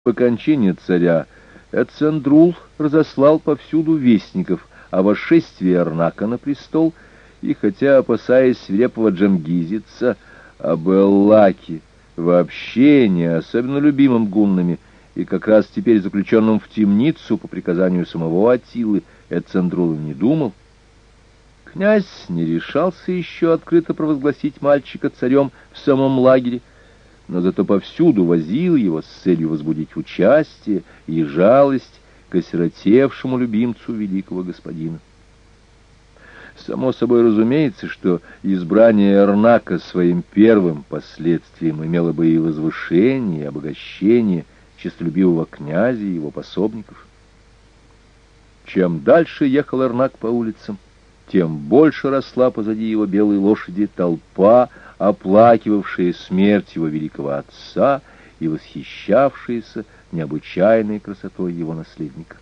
По кончине царя Эцендрул разослал повсюду вестников о восшествии Эрнака на престол, и хотя, опасаясь свирепого джамгизица, об Эллаке, вообще не особенно любимым гуннами, и как раз теперь заключенным в темницу по приказанию самого Аттилы, Эцендрул не думал, князь не решался еще открыто провозгласить мальчика царем в самом лагере, но зато повсюду возил его с целью возбудить участие и жалость к осиротевшему любимцу великого господина. Само собой разумеется, что избрание Эрнака своим первым последствием имело бы и возвышение, и обогащение честолюбивого князя и его пособников. Чем дальше ехал Эрнак по улицам, тем больше росла позади его белой лошади толпа, оплакивавшая смерть его великого отца и восхищавшаяся необычайной красотой его наследника.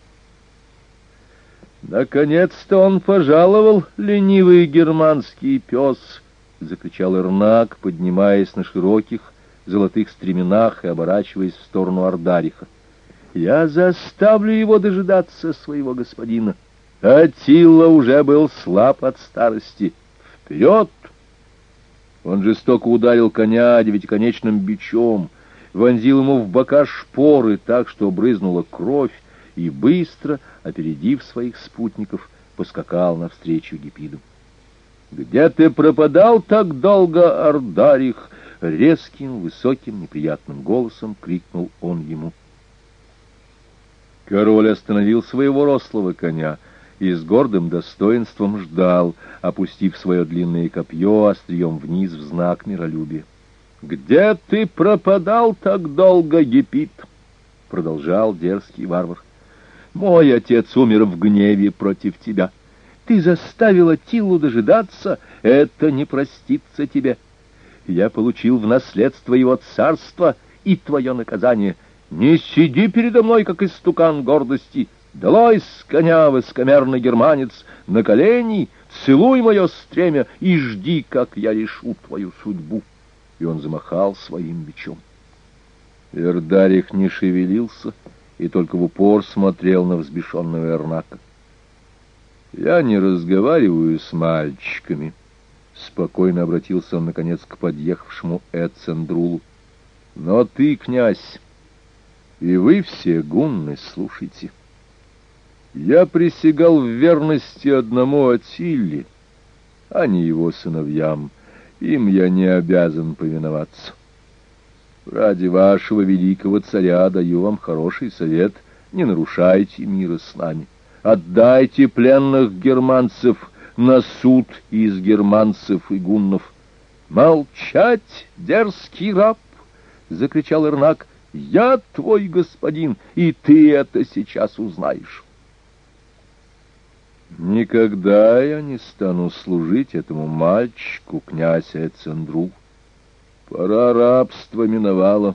«Наконец-то он пожаловал, ленивый германский пес!» — закричал Эрнак, поднимаясь на широких золотых стременах и оборачиваясь в сторону Ардариха. «Я заставлю его дожидаться своего господина. Аттила уже был слаб от старости. Вперед!» Он жестоко ударил коня девятиконечным бичом, вонзил ему в бока шпоры так, что брызнула кровь, и быстро, опередив своих спутников, поскакал навстречу Гиппиду. «Где ты пропадал так долго, Ардарих?» — резким, высоким, неприятным голосом крикнул он ему. Король остановил своего рослого коня и с гордым достоинством ждал, опустив свое длинное копье острием вниз в знак миролюбия. «Где ты пропадал так долго, Гиппид?» — продолжал дерзкий варвар. «Мой отец умер в гневе против тебя. Ты заставил Аттилу дожидаться, это не простится тебе. Я получил в наследство его царство и твое наказание. Не сиди передо мной, как истукан гордости. Долой с коня, высокомерный германец, на колени, целуй мое стремя и жди, как я решу твою судьбу». И он замахал своим бичом. Эрдарих не шевелился и только в упор смотрел на взбешенного Эрнака. «Я не разговариваю с мальчиками», — спокойно обратился он, наконец, к подъехавшему Эцендрулу. «Но ты, князь, и вы все гунны, слушайте. Я присягал в верности одному Аттиле, а не его сыновьям. Им я не обязан повиноваться. Ради вашего великого царя даю вам хороший совет: не нарушайте мира с нами. Отдайте пленных германцев на суд из германцев и гуннов». «Молчать, дерзкий раб!» — закричал Эрнак. «Я твой господин, и ты это сейчас узнаешь». «Никогда я не стану служить этому мальчику, князь Эцендрул. Пора рабства миновала.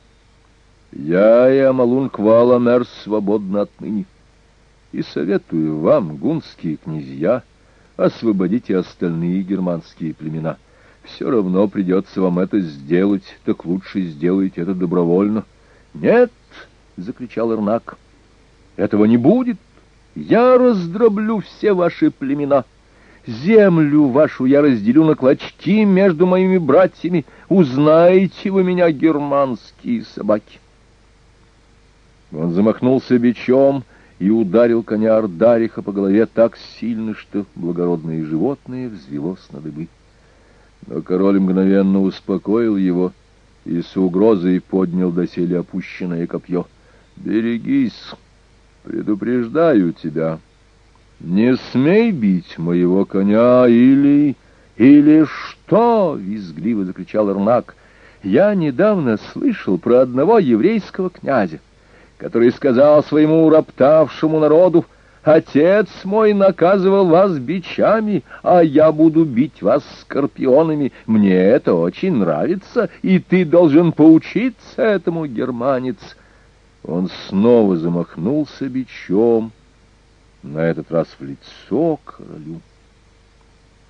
Я и Амалун-Квал-Амер свободны отныне. И советую вам, гунские князья, освободите остальные германские племена. Все равно придется вам это сделать, так лучше сделайте это добровольно». «Нет!» — закричал Эрнак. «Этого не будет. Я раздроблю все ваши племена. Землю вашу я разделю на клочки между моими братьями. Узнаете вы меня, германские собаки!» Он замахнулся бичом и ударил коня Ардариха по голове так сильно, что благородное животное взвелось на дыбы. Но король мгновенно успокоил его и с угрозой поднял доселе опущенное копье. «Берегись! Предупреждаю тебя! Не смей бить моего коня или что!» — визгливо закричал Эрнак. «Я недавно слышал про одного еврейского князя, который сказал своему роптавшему народу: отец мой наказывал вас бичами, а я буду бить вас скорпионами. Мне это очень нравится, и ты должен поучиться этому, германец». Он снова замахнулся бичом, на этот раз в лицо королю.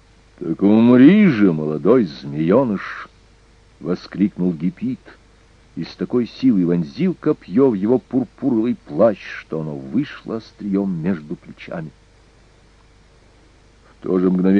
«Так умри же, молодой змееныш!» — воскликнул Гиппид. и с такой силой вонзил копье в его пурпуровый плащ, что оно вышло острием между плечами. В то же мгновение